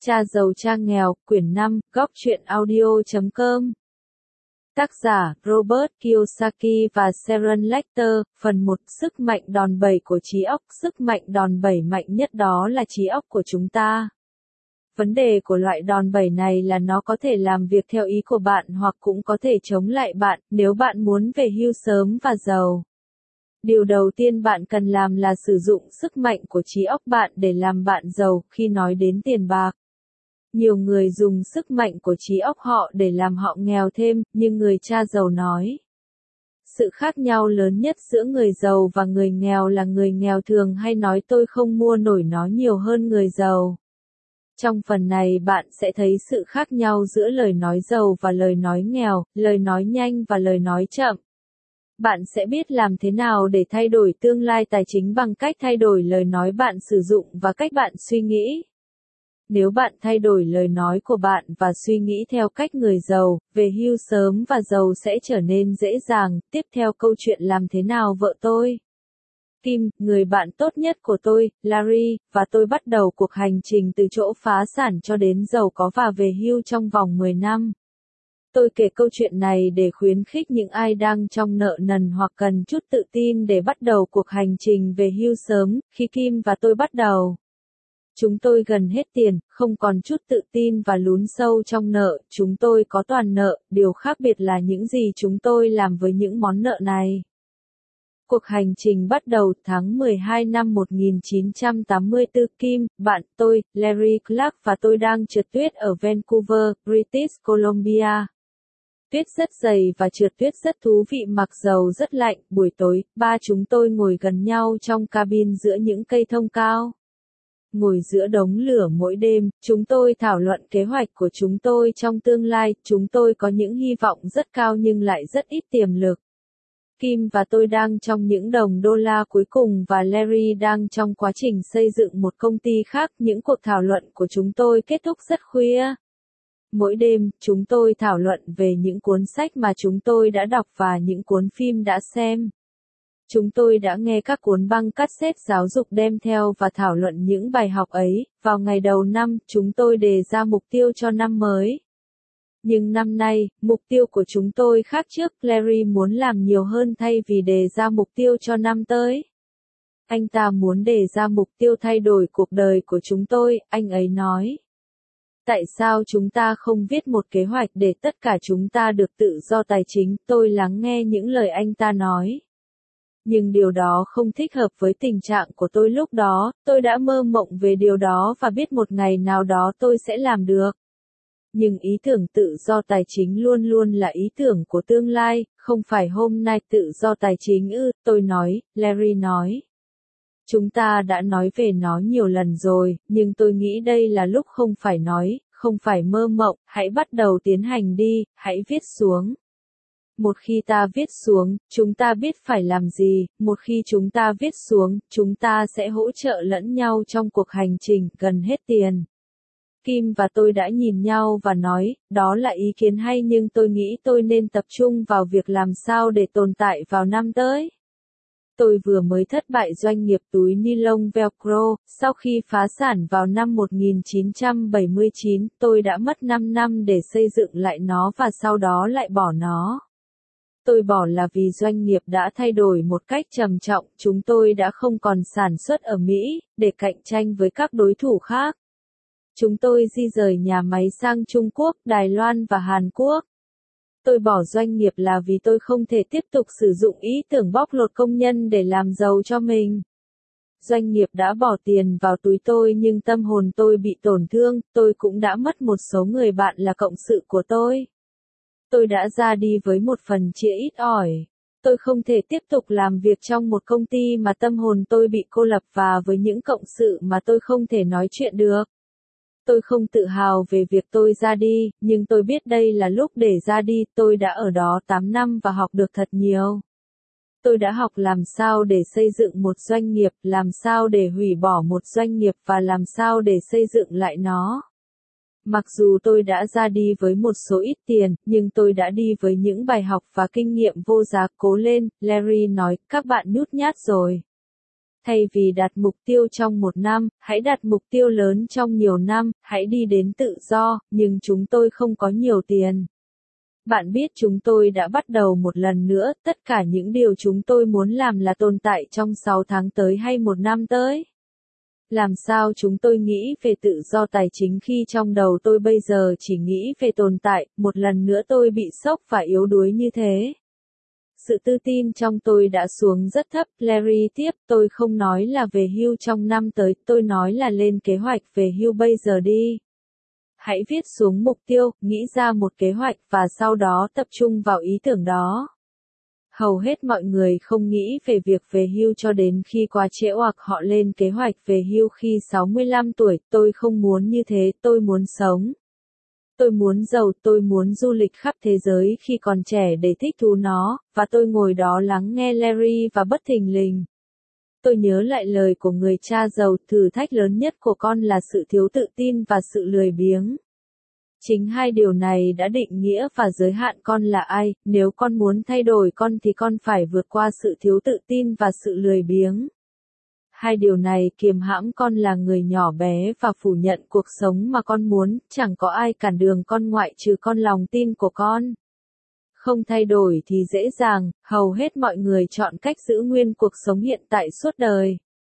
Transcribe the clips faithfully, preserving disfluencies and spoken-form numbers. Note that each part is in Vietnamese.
Cha giàu cha nghèo, quyển năm, góc truyện audio chấm com. Tác giả, Robert Kiyosaki và Sharon Lechter, phần một, sức mạnh đòn bẩy của trí óc. Sức mạnh đòn bẩy mạnh nhất đó là trí óc của chúng ta. Vấn đề của loại đòn bẩy này là nó có thể làm việc theo ý của bạn hoặc cũng có thể chống lại bạn, nếu bạn muốn về hưu sớm và giàu. Điều đầu tiên bạn cần làm là sử dụng sức mạnh của trí óc bạn để làm bạn giàu. Khi nói đến tiền bạc, nhiều người dùng sức mạnh của trí óc họ để làm họ nghèo thêm, nhưng người cha giàu nói. Sự khác nhau lớn nhất giữa người giàu và người nghèo là người nghèo thường hay nói tôi không mua nổi nó nhiều hơn người giàu. Trong phần này bạn sẽ thấy sự khác nhau giữa lời nói giàu và lời nói nghèo, lời nói nhanh và lời nói chậm. Bạn sẽ biết làm thế nào để thay đổi tương lai tài chính bằng cách thay đổi lời nói bạn sử dụng và cách bạn suy nghĩ. Nếu bạn thay đổi lời nói của bạn và suy nghĩ theo cách người giàu, về hưu sớm và giàu sẽ trở nên dễ dàng. Tiếp theo câu chuyện làm thế nào vợ tôi, Kim, người bạn tốt nhất của tôi, Larry, và tôi bắt đầu cuộc hành trình từ chỗ phá sản cho đến giàu có và về hưu trong vòng mười năm. Tôi kể câu chuyện này để khuyến khích những ai đang trong nợ nần hoặc cần chút tự tin để bắt đầu cuộc hành trình về hưu sớm. Khi Kim và tôi bắt đầu, chúng tôi gần hết tiền, không còn chút tự tin và lún sâu trong nợ. Chúng tôi có toàn nợ, điều khác biệt là những gì chúng tôi làm với những món nợ này. Cuộc hành trình bắt đầu tháng mười hai năm một nghìn chín trăm tám mươi tư. Kim, bạn tôi, Larry Clark và tôi đang trượt tuyết ở Vancouver, British Columbia. Tuyết rất dày và trượt tuyết rất thú vị mặc dầu rất lạnh. Buổi tối, ba chúng tôi ngồi gần nhau trong cabin giữa những cây thông cao. Ngồi giữa đống lửa mỗi đêm, chúng tôi thảo luận kế hoạch của chúng tôi trong tương lai. Chúng tôi có những hy vọng rất cao nhưng lại rất ít tiềm lực. Kim và tôi đang trong những đồng đô la cuối cùng và Larry đang trong quá trình xây dựng một công ty khác. Những cuộc thảo luận của chúng tôi kết thúc rất khuya. Mỗi đêm, chúng tôi thảo luận về những cuốn sách mà chúng tôi đã đọc và những cuốn phim đã xem. Chúng tôi đã nghe các cuốn băng cassette giáo dục đem theo và thảo luận những bài học ấy. Vào ngày đầu năm, chúng tôi đề ra mục tiêu cho năm mới. Nhưng năm nay, mục tiêu của chúng tôi khác trước. Larry muốn làm nhiều hơn thay vì đề ra mục tiêu cho năm tới. Anh ta muốn đề ra mục tiêu thay đổi cuộc đời của chúng tôi, anh ấy nói. Tại sao chúng ta không viết một kế hoạch để tất cả chúng ta được tự do tài chính? Tôi lắng nghe những lời anh ta nói. Nhưng điều đó không thích hợp với tình trạng của tôi lúc đó. Tôi đã mơ mộng về điều đó và biết một ngày nào đó tôi sẽ làm được. Nhưng ý tưởng tự do tài chính luôn luôn là ý tưởng của tương lai, không phải hôm nay. Tự do tài chính ư, tôi nói, Larry nói. Chúng ta đã nói về nó nhiều lần rồi, nhưng tôi nghĩ đây là lúc không phải nói, không phải mơ mộng. Hãy bắt đầu tiến hành đi, hãy viết xuống. Một khi ta viết xuống, chúng ta biết phải làm gì. Một khi chúng ta viết xuống, chúng ta sẽ hỗ trợ lẫn nhau trong cuộc hành trình. Gần hết tiền. Kim và tôi đã nhìn nhau và nói, đó là ý kiến hay nhưng tôi nghĩ tôi nên tập trung vào việc làm sao để tồn tại vào năm tới. Tôi vừa mới thất bại doanh nghiệp túi ni lông Velcro. Sau khi phá sản vào năm một nghìn chín trăm bảy mươi chín, tôi đã mất năm năm để xây dựng lại nó và sau đó lại bỏ nó. Tôi bỏ là vì doanh nghiệp đã thay đổi một cách trầm trọng. Chúng tôi đã không còn sản xuất ở Mỹ, để cạnh tranh với các đối thủ khác. Chúng tôi di rời nhà máy sang Trung Quốc, Đài Loan và Hàn Quốc. Tôi bỏ doanh nghiệp là vì tôi không thể tiếp tục sử dụng ý tưởng bóc lột công nhân để làm giàu cho mình. Doanh nghiệp đã bỏ tiền vào túi tôi nhưng tâm hồn tôi bị tổn thương. Tôi cũng đã mất một số người bạn là cộng sự của tôi. Tôi đã ra đi với một phần chia ít ỏi. Tôi không thể tiếp tục làm việc trong một công ty mà tâm hồn tôi bị cô lập và với những cộng sự mà tôi không thể nói chuyện được. Tôi không tự hào về việc tôi ra đi, nhưng tôi biết đây là lúc để ra đi. Tôi đã ở đó tám năm và học được thật nhiều. Tôi đã học làm sao để xây dựng một doanh nghiệp, làm sao để hủy bỏ một doanh nghiệp và làm sao để xây dựng lại nó. Mặc dù tôi đã ra đi với một số ít tiền, nhưng tôi đã đi với những bài học và kinh nghiệm vô giá. Cố lên, Larry nói, các bạn nhút nhát rồi. Thay vì đặt mục tiêu trong một năm, hãy đặt mục tiêu lớn trong nhiều năm, hãy đi đến tự do, nhưng chúng tôi không có nhiều tiền. Bạn biết chúng tôi đã bắt đầu một lần nữa, tất cả những điều chúng tôi muốn làm là tồn tại trong sáu tháng tới hay một năm tới. Làm sao chúng tôi nghĩ về tự do tài chính khi trong đầu tôi bây giờ chỉ nghĩ về tồn tại, một lần nữa tôi bị sốc và yếu đuối như thế. Sự tự tin trong tôi đã xuống rất thấp, Larry tiếp, tôi không nói là về hưu trong năm tới, tôi nói là lên kế hoạch về hưu bây giờ đi. Hãy viết xuống mục tiêu, nghĩ ra một kế hoạch và sau đó tập trung vào ý tưởng đó. Hầu hết mọi người không nghĩ về việc về hưu cho đến khi quá trễ hoặc họ lên kế hoạch về hưu khi sáu mươi lăm tuổi, tôi không muốn như thế, tôi muốn sống. Tôi muốn giàu, tôi muốn du lịch khắp thế giới khi còn trẻ để thích thú nó, và tôi ngồi đó lắng nghe Larry và bất thình lình. Tôi nhớ lại lời của người cha giàu, thử thách lớn nhất của con là sự thiếu tự tin và sự lười biếng. Chính hai điều này đã định nghĩa và giới hạn con là ai, nếu con muốn thay đổi con thì con phải vượt qua sự thiếu tự tin và sự lười biếng. Hai điều này kiềm hãm con là người nhỏ bé và phủ nhận cuộc sống mà con muốn, chẳng có ai cản đường con ngoại trừ con lòng tin của con. Không thay đổi thì dễ dàng, hầu hết mọi người chọn cách giữ nguyên cuộc sống hiện tại suốt đời.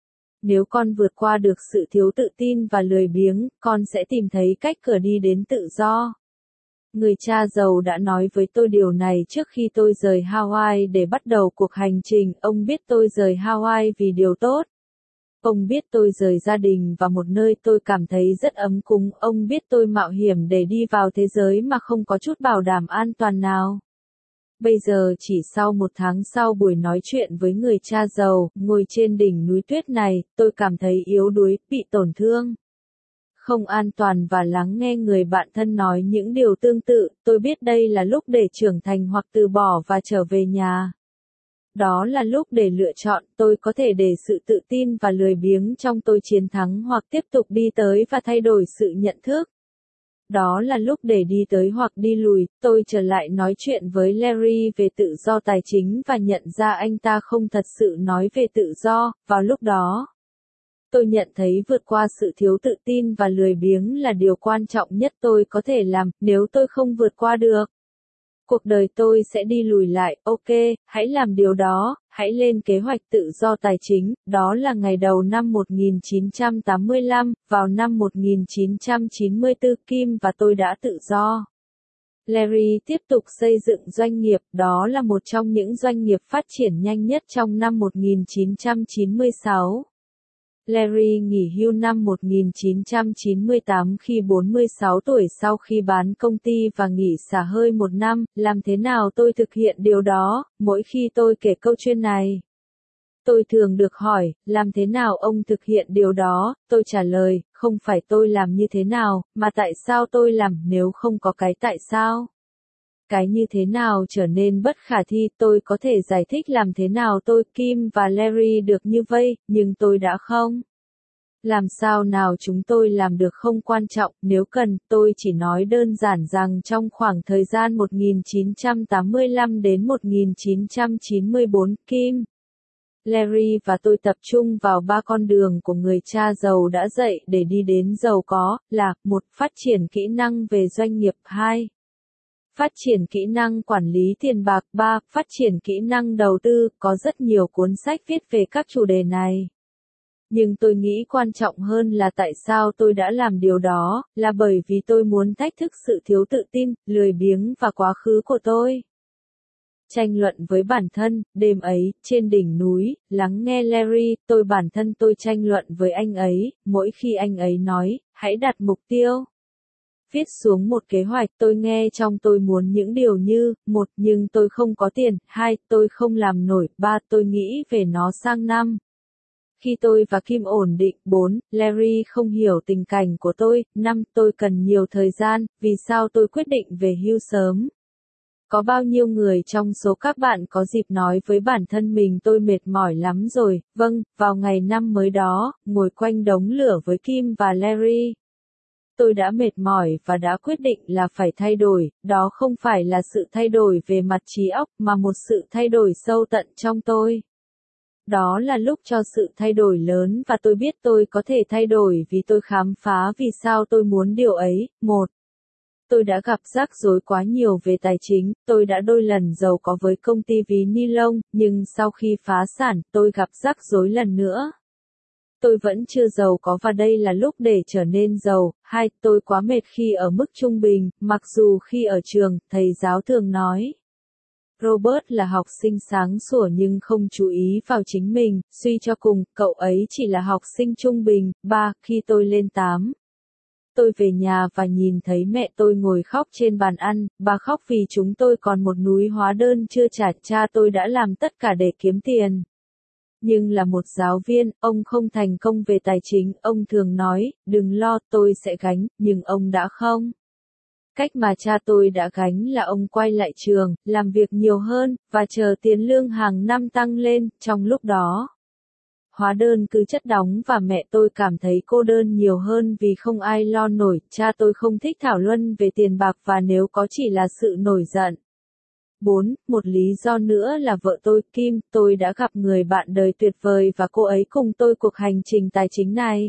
Nếu con vượt qua được sự thiếu tự tin và lười biếng, con sẽ tìm thấy cách cửa đi đến tự do. Người cha giàu đã nói với tôi điều này trước khi tôi rời Hawaii để bắt đầu cuộc hành trình, ông biết tôi rời Hawaii vì điều tốt. Ông biết tôi rời gia đình và một nơi tôi cảm thấy rất ấm cúng, ông biết tôi mạo hiểm để đi vào thế giới mà không có chút bảo đảm an toàn nào. Bây giờ chỉ sau một tháng sau buổi nói chuyện với người cha giàu, ngồi trên đỉnh núi tuyết này, tôi cảm thấy yếu đuối, bị tổn thương. Không an toàn và lắng nghe người bạn thân nói những điều tương tự, tôi biết đây là lúc để trưởng thành hoặc từ bỏ và trở về nhà. Đó là lúc để lựa chọn, tôi có thể để sự tự tin và lười biếng trong tôi chiến thắng hoặc tiếp tục đi tới và thay đổi sự nhận thức. Đó là lúc để đi tới hoặc đi lùi, tôi trở lại nói chuyện với Larry về tự do tài chính và nhận ra anh ta không thật sự nói về tự do, vào lúc đó. Tôi nhận thấy vượt qua sự thiếu tự tin và lười biếng là điều quan trọng nhất tôi có thể làm, nếu tôi không vượt qua được. Cuộc đời tôi sẽ đi lùi lại, ok, hãy làm điều đó, hãy lên kế hoạch tự do tài chính, đó là ngày đầu năm một nghìn chín trăm tám mươi lăm, vào năm một nghìn chín trăm chín mươi tư Kim và tôi đã tự do. Larry tiếp tục xây dựng doanh nghiệp, đó là một trong những doanh nghiệp phát triển nhanh nhất trong năm một nghìn chín trăm chín mươi sáu. Larry nghỉ hưu năm một nghìn chín trăm chín mươi tám khi bốn mươi sáu tuổi sau khi bán công ty và nghỉ xả hơi một năm. Làm thế nào tôi thực hiện điều đó, mỗi khi tôi kể câu chuyện này? Tôi thường được hỏi, làm thế nào ông thực hiện điều đó? Tôi trả lời, không phải tôi làm như thế nào, mà tại sao tôi làm nếu không có cái tại sao? Cái như thế nào trở nên bất khả thi, tôi có thể giải thích làm thế nào tôi, Kim và Larry được như vây, nhưng tôi đã không. Làm sao nào chúng tôi làm được không quan trọng, nếu cần, tôi chỉ nói đơn giản rằng trong khoảng thời gian một nghìn chín trăm tám mươi lăm đến một nghìn chín trăm chín mươi tư, Kim, Larry và tôi tập trung vào ba con đường của người cha giàu đã dạy để đi đến giàu có, là một Phát triển kỹ năng về doanh nghiệp, hai Phát triển kỹ năng quản lý tiền bạc, ba Phát triển kỹ năng đầu tư, có rất nhiều cuốn sách viết về các chủ đề này. Nhưng tôi nghĩ quan trọng hơn là tại sao tôi đã làm điều đó, là bởi vì tôi muốn thách thức sự thiếu tự tin, lười biếng và quá khứ của tôi. Tranh luận với bản thân, đêm ấy, trên đỉnh núi, lắng nghe Larry, tôi bản thân tôi tranh luận với anh ấy, mỗi khi anh ấy nói, hãy đặt mục tiêu. Viết xuống một kế hoạch, tôi nghe trong tôi muốn những điều như, một, nhưng tôi không có tiền, hai, tôi không làm nổi, ba, tôi nghĩ về nó sang năm. Khi tôi và Kim ổn định, bốn, Larry không hiểu tình cảnh của tôi, năm, tôi cần nhiều thời gian, vì sao tôi quyết định về hưu sớm. Có bao nhiêu người trong số các bạn có dịp nói với bản thân mình tôi mệt mỏi lắm rồi, vâng, vào ngày năm mới đó, ngồi quanh đống lửa với Kim và Larry. Tôi đã mệt mỏi và đã quyết định là phải thay đổi, đó không phải là sự thay đổi về mặt trí óc mà một sự thay đổi sâu tận trong tôi. Đó là lúc cho sự thay đổi lớn và tôi biết tôi có thể thay đổi vì tôi khám phá vì sao tôi muốn điều ấy. Một, tôi đã gặp rắc rối quá nhiều về tài chính, tôi đã đôi lần giàu có với công ty ví ni lông, nhưng sau khi phá sản, tôi gặp rắc rối lần nữa. Tôi vẫn chưa giàu có và đây là lúc để trở nên giàu. Hai, tôi quá mệt khi ở mức trung bình, mặc dù khi ở trường, thầy giáo thường nói. Robert là học sinh sáng sủa nhưng không chú ý vào chính mình, suy cho cùng, cậu ấy chỉ là học sinh trung bình. Ba, khi tôi lên tám. Tôi về nhà và nhìn thấy mẹ tôi ngồi khóc trên bàn ăn, bà khóc vì chúng tôi còn một núi hóa đơn chưa trả, cha tôi đã làm tất cả để kiếm tiền. Nhưng là một giáo viên, ông không thành công về tài chính, ông thường nói, đừng lo, tôi sẽ gánh, nhưng ông đã không. Cách mà cha tôi đã gánh là ông quay lại trường, làm việc nhiều hơn, và chờ tiền lương hàng năm tăng lên, trong lúc đó. Hóa đơn cứ chất đóng và mẹ tôi cảm thấy cô đơn nhiều hơn vì không ai lo nổi, cha tôi không thích thảo luận về tiền bạc và nếu có chỉ là sự nổi giận. Bốn, một lý do nữa là vợ tôi, Kim, tôi đã gặp người bạn đời tuyệt vời và cô ấy cùng tôi cuộc hành trình tài chính này.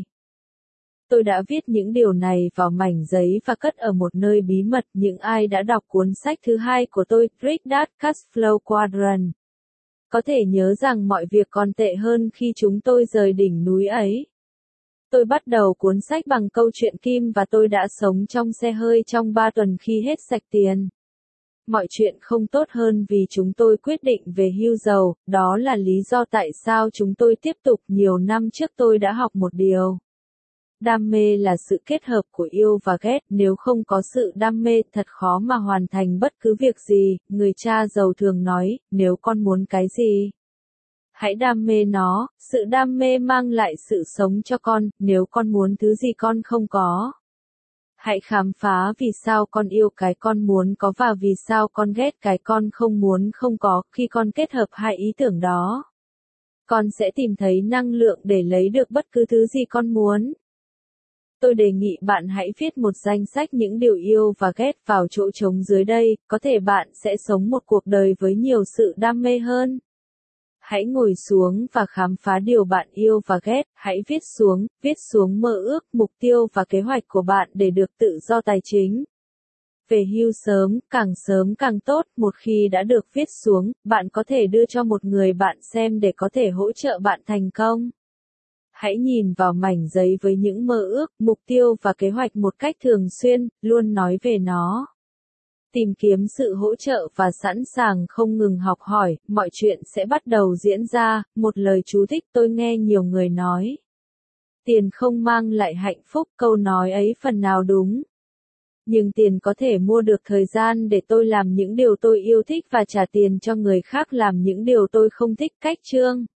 Tôi đã viết những điều này vào mảnh giấy và cất ở một nơi bí mật. Những ai đã đọc cuốn sách thứ hai của tôi, Rich Dad Cash Flow Quadrant, có thể nhớ rằng mọi việc còn tệ hơn khi chúng tôi rời đỉnh núi ấy. Tôi bắt đầu cuốn sách bằng câu chuyện Kim và tôi đã sống trong xe hơi trong ba tuần khi hết sạch tiền. Mọi chuyện không tốt hơn vì chúng tôi quyết định về hưu giàu, đó là lý do tại sao chúng tôi tiếp tục. Nhiều năm trước tôi đã học một điều. Đam mê là sự kết hợp của yêu và ghét, nếu không có sự đam mê, thật khó mà hoàn thành bất cứ việc gì. Người cha giàu thường nói, nếu con muốn cái gì, hãy đam mê nó, sự đam mê mang lại sự sống cho con, nếu con muốn thứ gì con không có. Hãy khám phá vì sao con yêu cái con muốn có và vì sao con ghét cái con không muốn không có, khi con kết hợp hai ý tưởng đó. Con sẽ tìm thấy năng lượng để lấy được bất cứ thứ gì con muốn. Tôi đề nghị bạn hãy viết một danh sách những điều yêu và ghét vào chỗ trống dưới đây, có thể bạn sẽ sống một cuộc đời với nhiều sự đam mê hơn. Hãy ngồi xuống và khám phá điều bạn yêu và ghét, hãy viết xuống, viết xuống mơ ước, mục tiêu và kế hoạch của bạn để được tự do tài chính. Về hưu sớm, càng sớm càng tốt, một khi đã được viết xuống, bạn có thể đưa cho một người bạn xem để có thể hỗ trợ bạn thành công. Hãy nhìn vào mảnh giấy với những mơ ước, mục tiêu và kế hoạch một cách thường xuyên, luôn nói về nó. Tìm kiếm sự hỗ trợ và sẵn sàng không ngừng học hỏi, mọi chuyện sẽ bắt đầu diễn ra. Một lời chú thích tôi nghe nhiều người nói. Tiền không mang lại hạnh phúc, câu nói ấy phần nào đúng. Nhưng tiền có thể mua được thời gian để tôi làm những điều tôi yêu thích và trả tiền cho người khác làm những điều tôi không thích. Cách chương